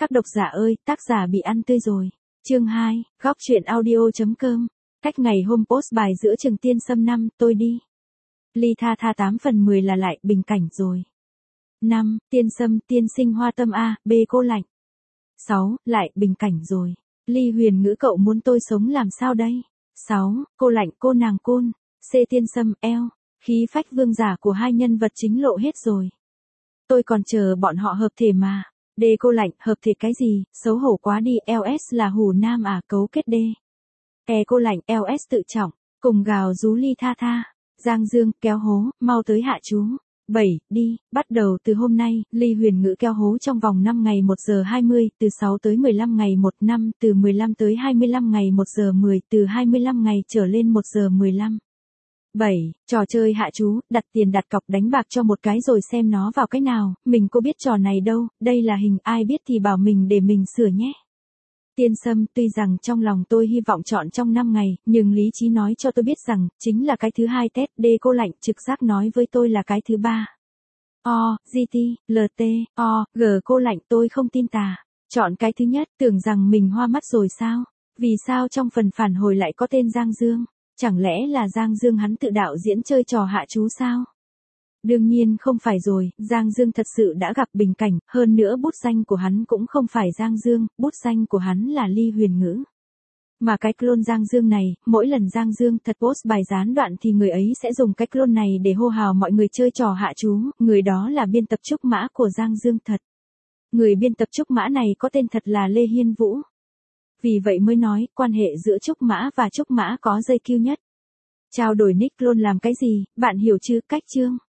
Các độc giả ơi, tác giả bị ăn tươi rồi. Chương 2, góc truyện audio.com. Cách ngày hôm post bài giữa trường Tiên Sâm 5, tôi đi. Ly Tha Tha 8/10 là lại bình cảnh rồi. 5. Tiên Sâm, tiên sinh hoa tâm A, B cô lạnh. 6. Lại bình cảnh rồi. Ly Huyền Ngữ cậu muốn tôi sống làm sao đây? 6. Cô lạnh cô nàng côn. C. Tiên Sâm, eo. Khí phách vương giả của hai nhân vật chính lộ hết rồi. Tôi còn chờ bọn họ hợp thể mà. D. Cô lạnh, hợp thể cái gì, xấu hổ quá đi, LS là hủ nam à, cấu kết D. E. Cô lạnh, LS tự trọng, cùng gào rú Ly Tha Tha. Giang Dương, kéo hố, mau tới hạ chú. 7. Đi, bắt đầu từ hôm nay, Ly Huyền Ngữ kéo hố trong vòng 5 ngày 1 giờ 20, từ 6 tới 15 ngày 1 năm, từ 15 tới 25 ngày 1 giờ 10, từ 25 ngày trở lên 1 giờ 15. 7. Trò chơi hạ chú, đặt tiền đặt cọc đánh bạc cho một cái rồi xem nó vào cái nào, mình có biết trò này đâu, đây là hình, ai biết thì bảo mình để mình sửa nhé. Tiên Sâm, tuy rằng trong lòng tôi hy vọng chọn trong 5 ngày, nhưng lý trí nói cho tôi biết rằng, chính là cái thứ hai test. D. Cô lạnh, trực giác nói với tôi là cái thứ ba. O, GT, LT, O, G. Cô lạnh, tôi không tin tà. Chọn cái thứ nhất, tưởng rằng mình hoa mắt rồi sao? Vì sao trong phần phản hồi lại có tên Giang Dương? Chẳng lẽ là Giang Dương hắn tự đạo diễn chơi trò hạ chú sao? Đương nhiên không phải rồi, Giang Dương thật sự đã gặp bình cảnh, hơn nữa bút danh của hắn cũng không phải Giang Dương, bút danh của hắn là Ly Huyền Ngữ. Mà cái clone Giang Dương này, mỗi lần Giang Dương thật post bài gián đoạn thì người ấy sẽ dùng cái clone này để hô hào mọi người chơi trò hạ chú, người đó là biên tập trúc mã của Giang Dương thật. Người biên tập trúc mã này có tên thật là Lê Hiên Vũ. Vì vậy mới nói, quan hệ giữa trúc mã và trúc mã có dây kiêu nhất. Trao đổi nick clone làm cái gì, bạn hiểu chứ, cách chương.